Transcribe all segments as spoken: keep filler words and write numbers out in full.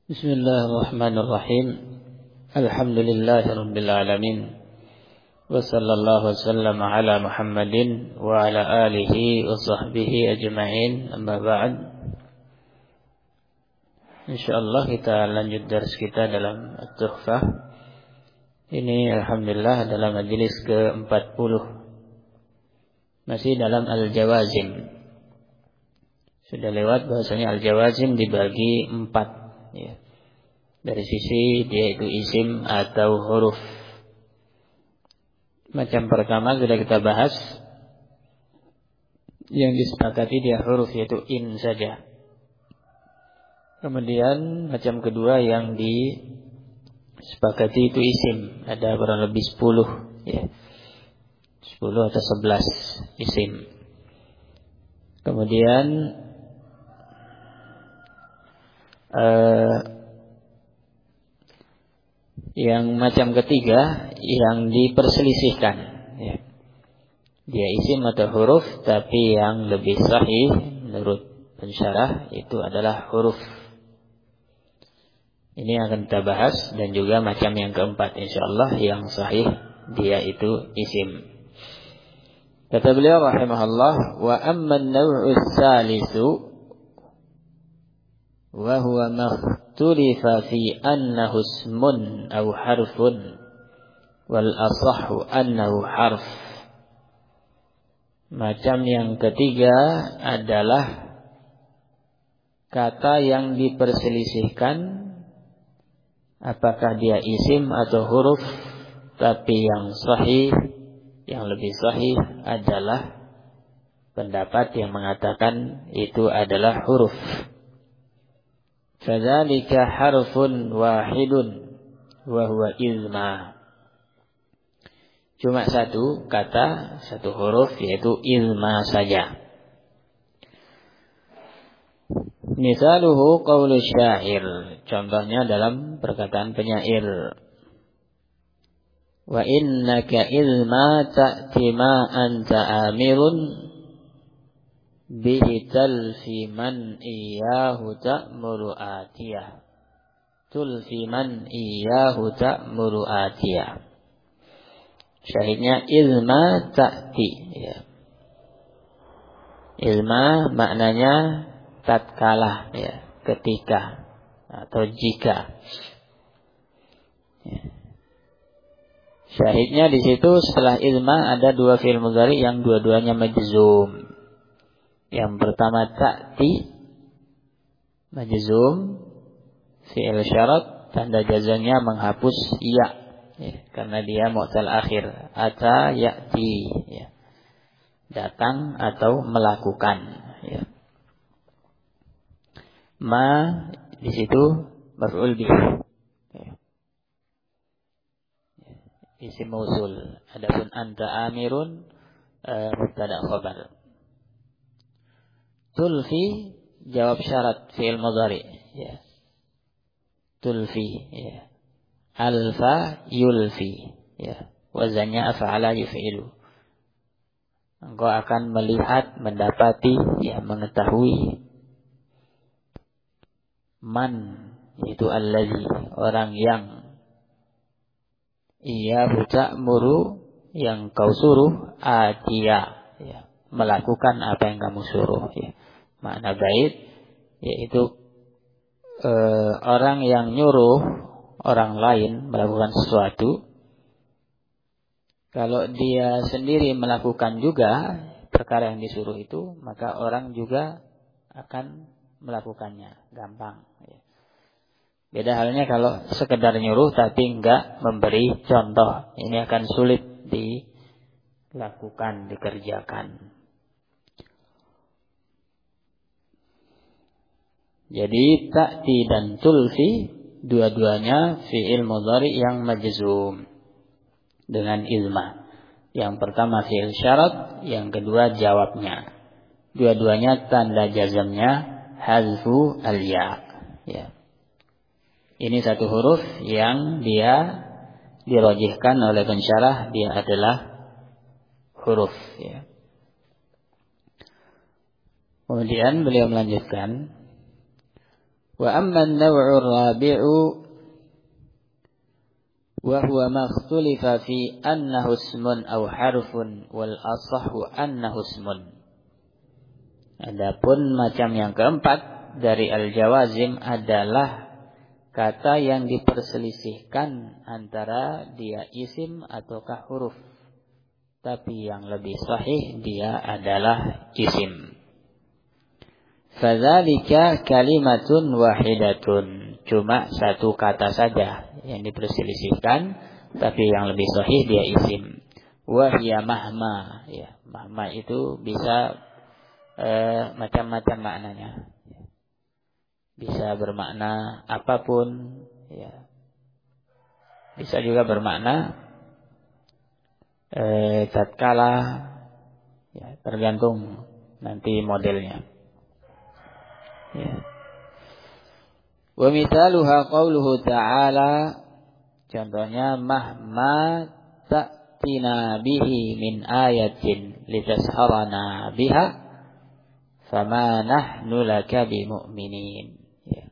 Bismillahirrahmanirrahim. Alhamdulillahirabbil alamin. Wa sallallahu wasallam ala Muhammadin wa ala alihi wa sahbihi ajma'in. Amma ba'd. Insyaallah kita lanjut dars kita dalam At-Tuhfah. Ini alhamdulillah adalah majelis ke empat puluh. Masih dalam Al-Jawazim. Sudah lewat bahasanya Al-Jawazim dibagi empat. Ya. Dari sisi dia itu isim atau huruf. Macam pertama sudah kita bahas, yang disepakati dia huruf yaitu in saja. Kemudian macam kedua yang disepakati itu isim, ada kurang lebih sepuluh, ya. sepuluh atau sebelas isim. Kemudian Uh, yang macam ketiga yang diperselisihkan, ya. Dia isim atau huruf, tapi yang lebih sahih menurut pensyarah itu adalah huruf. Ini akan kita bahas. Dan juga macam yang keempat insyaallah yang sahih dia itu isim. Kata beliau rahimahullah, wa amma an-naw'u ats-tsalisu wa huwa makhtulifa fi annahu ismun aw harfun wal asahhu annahu harf. Macam yang ketiga adalah kata yang diperselisihkan apakah dia isim atau huruf, tapi yang sahih, yang lebih sahih adalah pendapat yang mengatakan itu adalah huruf. Fadzalika harfun wahidun wa huwa ilma. Cuma satu kata, satu huruf, yaitu ilma saja. Misaluhu qaulu syair. Contohnya dalam perkataan penyair. Wa innaka ilma ta'ti ma anta amirun bihi talfi man iyahu ta'muru atiyah. Tulfi man iyahu ta'muru atiyah. Syahidnya ilma ta'ti, ya. Ilma maknanya tatkala, ya, ketika atau jika. Ya. Syahidnya di situ setelah ilma ada dua fi'il mudhari yang dua-duanya majzum. Yang pertama ta'ti majzum, fi'il syarat, tanda jazmnya menghapus ya, ya, karena dia mu'tal akhir. Ata ya'ti, ya, datang atau melakukan, ya. Ma di situ maf'ul bih, ya. Isim mausul. Adapun anta amirun uh, mubtada khabar. Tulfi jawab syarat fi'il mudhari, ya. Tulfi, ya. Alfa yulfi, ya. Wazannya af'ala yuf'ilu. Engkau akan melihat, mendapati, ya, mengetahui. Man itu allazi, orang yang. Iya ta'muru, yang kau suruh. Atiya, ya, melakukan apa yang kamu suruh, ya. Makna bait yaitu e, orang yang nyuruh orang lain melakukan sesuatu. Kalau dia sendiri melakukan juga perkara yang disuruh itu, maka orang juga akan melakukannya, gampang, ya. Beda halnya kalau sekedar nyuruh tapi enggak memberi contoh, ini akan sulit dilakukan, dikerjakan. Jadi ta'ti dan tulfi dua-duanya fi'il mudhari yang majzum dengan ilma. Yang pertama fi'il syarat, yang kedua jawabnya. Dua-duanya tanda jazmnya hazfu al-ya, ya. Ini satu huruf yang dia dirajihkan oleh pensyarah, dia adalah huruf, ya. Kemudian beliau melanjutkan, Wa amma an-naw'u ar-rabi'u wa huwa ma ikhtulifa fi annahu ismun aw harfun wal asahhu annahu ismun. Adapun macam yang keempat dari al-jawazim adalah kata yang diperselisihkan antara dia isim ataukah huruf. Tapi yang lebih sahih dia adalah isim. Fadzalika kalimatun wahidatun. Cuma satu kata saja yang diperselisihkan, tapi yang lebih sahih dia isim. Wa hiya mahma. Ya, mahma itu bisa eh, macam-macam maknanya. Bisa bermakna apapun, ya. Bisa juga bermakna eh, tatkala, ya, tergantung nanti modelnya. Ya. Wa mithaluha qauluhu ta'ala, contohnya mahma ta'tina bihi min ayatin litasharana biha fama nahnu laka bimu'minin. Ya.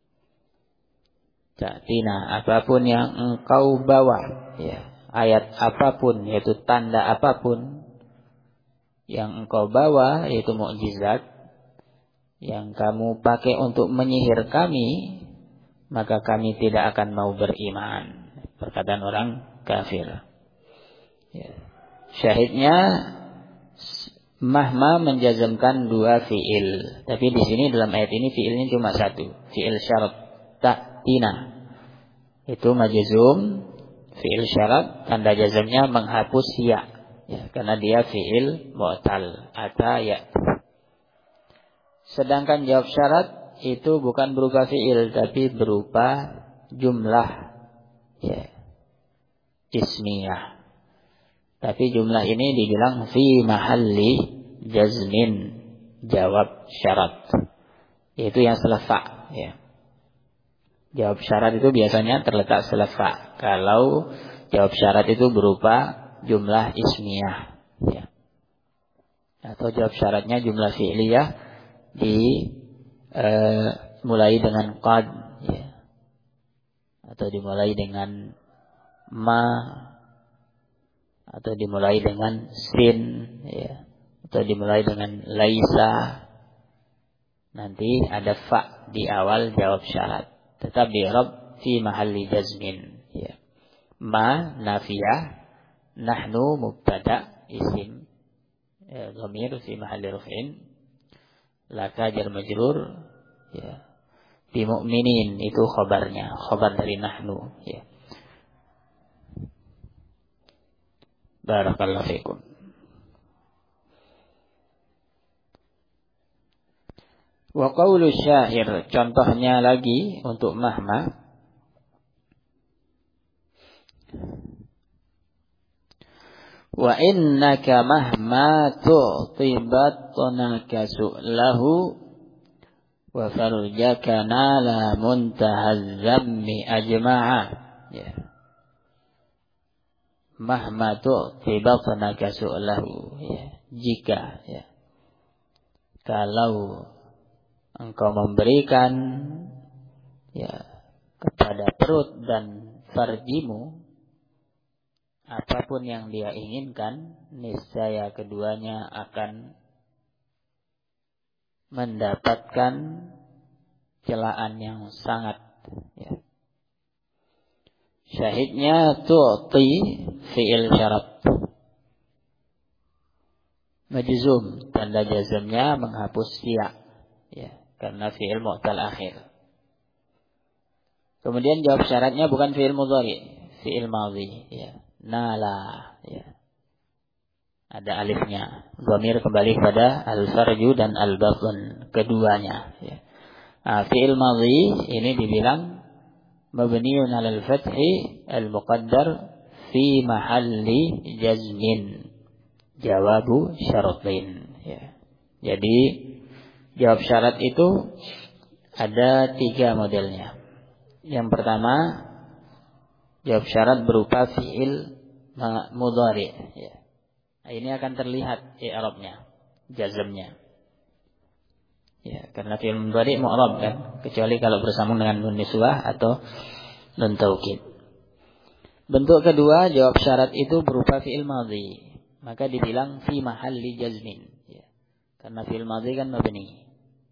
Ta'tina, apapun yang engkau bawa, ya, ayat apapun, yaitu tanda apapun yang engkau bawa, yaitu mukjizat yang kamu pakai untuk menyihir kami, maka kami tidak akan mau beriman. Perkataan orang kafir. Ya. Syahidnya mahma menjazmkan dua fiil, tapi di sini dalam ayat ini fiilnya cuma satu, fiil syarat ta'tina. Itu majzum, fiil syarat, tanda jazmnya menghapus ya, ya, karena dia fiil mu'tal, ata ya. Sedangkan jawab syarat itu bukan berupa fiil, tapi berupa jumlah, ya, ismiyah. Tapi jumlah ini dibilang fi mahalli jazmin, jawab syarat, yaitu yang selefa. Ya. Jawab syarat itu biasanya terletak selefa. Kalau jawab syarat itu berupa jumlah ismiyah, ya. Atau jawab syaratnya jumlah fi'liyah dimulai eh, dengan qad, ya. Atau dimulai dengan ma, atau dimulai dengan sin, ya. Atau dimulai dengan laisa. Nanti ada fa di awal jawab syarat, tetap di i'rab fi mahalli jazmin, ya. Ma nafiyah, nahnu mubtada isim, ya, dhamir fi mahalli raf'in, laka jar majrur, ya. Bi mu'minin itu khabarnya, khabar dari nahnu, ya. Barakallahu fikum. Wa qaulu syair, contohnya lagi untuk mahma. Wa innaka mahma tu'ti batnaka su'lahu wa farjaka nala muntahaz zammi ajma'a. Ya. Mahma tu'ti batnaka su'lahu, ya. Jika, ya, kalau engkau memberikan, ya, kepada perut dan farjimu apapun yang dia inginkan, niscaya keduanya akan mendapatkan celaan yang sangat, ya. Syahidnya tu'ti fi'il syarat majzum, tanda jazmnya menghapus ya, ya, karena fi'il mu'tal akhir. Kemudian jawab syaratnya bukan fi'il mudhari, fi'il madhi, ya. Nala, ya. Ada alifnya. Dhamir kembali kepada al-farju dan al-batn, keduanya, ya. Nah, fi'il madhi ini dibilang mabniun 'alal fathi al-muqaddar fi mahalli jazmin, jawabu syaratain, ya. Jadi jawab syarat itu ada tiga modelnya. Yang pertama, jawab syarat berupa fi'il mudhari, ya. Ini akan terlihat i'rabnya, jazmnya. Ya, karena fi'il mudhari mu'rab kan, kecuali kalau bersambung dengan nun niswah atau nun taukid. Bentuk kedua, jawab syarat itu berupa fi'il madhi. Maka dibilang fi mahalli jazmin. Ya. Karena fi'il madhi kan mabni.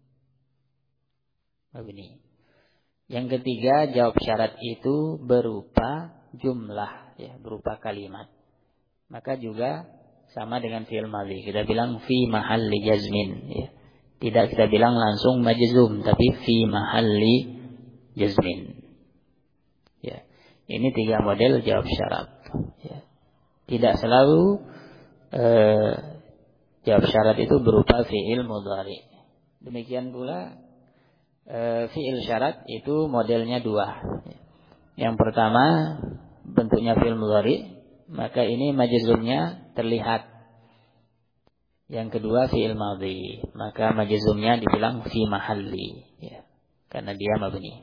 Mabni. Yang ketiga, jawab syarat itu berupa jumlah, ya, berupa kalimat. Maka juga sama dengan fi'il madhi. Kita bilang fi mahalli jazmin. Ya. Tidak kita bilang langsung majzum, tapi fi mahalli jazmin. Ya. Ini tiga model jawab syarat. Ya. Tidak selalu eh, jawab syarat itu berupa fi'il mudhari. Demikian pula eh, fi'il syarat itu modelnya dua. Ya. Yang pertama bentuknya fi'il mudhari, maka ini majzumnya terlihat. Yang kedua fi'il madhi, maka majzumnya dibilang fi mahalli, ya, karena dia mabni.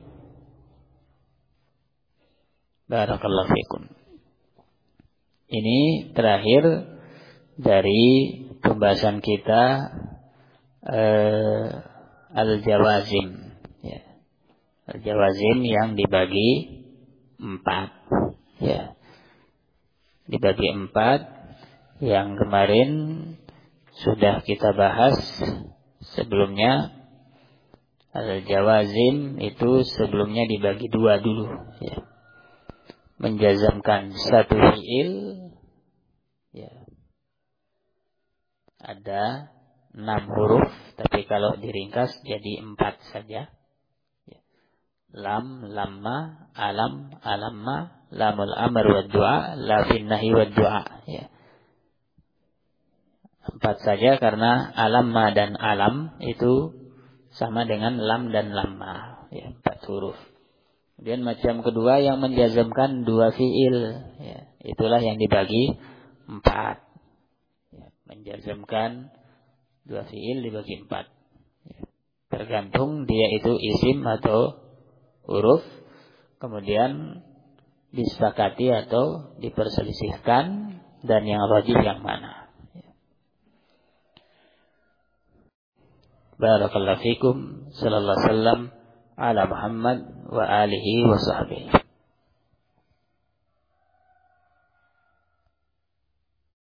Barakallahu fikum. Ini terakhir dari pembahasan kita eh, al-jawazim, ya. Al-jawazim yang dibagi empat, ya. Dibagi empat, yang kemarin sudah kita bahas sebelumnya. Al-jawazim itu sebelumnya dibagi dua dulu, ya. Menjazamkan satu fi'il, ya. Ada enam huruf, tapi kalau diringkas jadi empat saja, ya. Lam, lamma, alam, alamma, lamul amr wa du'a, la fin nahi wa du'a, ya. Empat saja karena alamma dan alam itu sama dengan lam dan lamma, ya, empat huruf. Kemudian macam kedua yang menjazamkan dua fi'il, ya, itulah yang dibagi empat, ya, menjazamkan dua fi'il dibagi empat, ya. Tergantung dia itu isim atau huruf, kemudian disepakati atau diperselisihkan, dan yang rajih yang mana. Barakallahu fikum. Sallallahu alaihi wasallam ala Muhammad wa alihi wa sahbihi.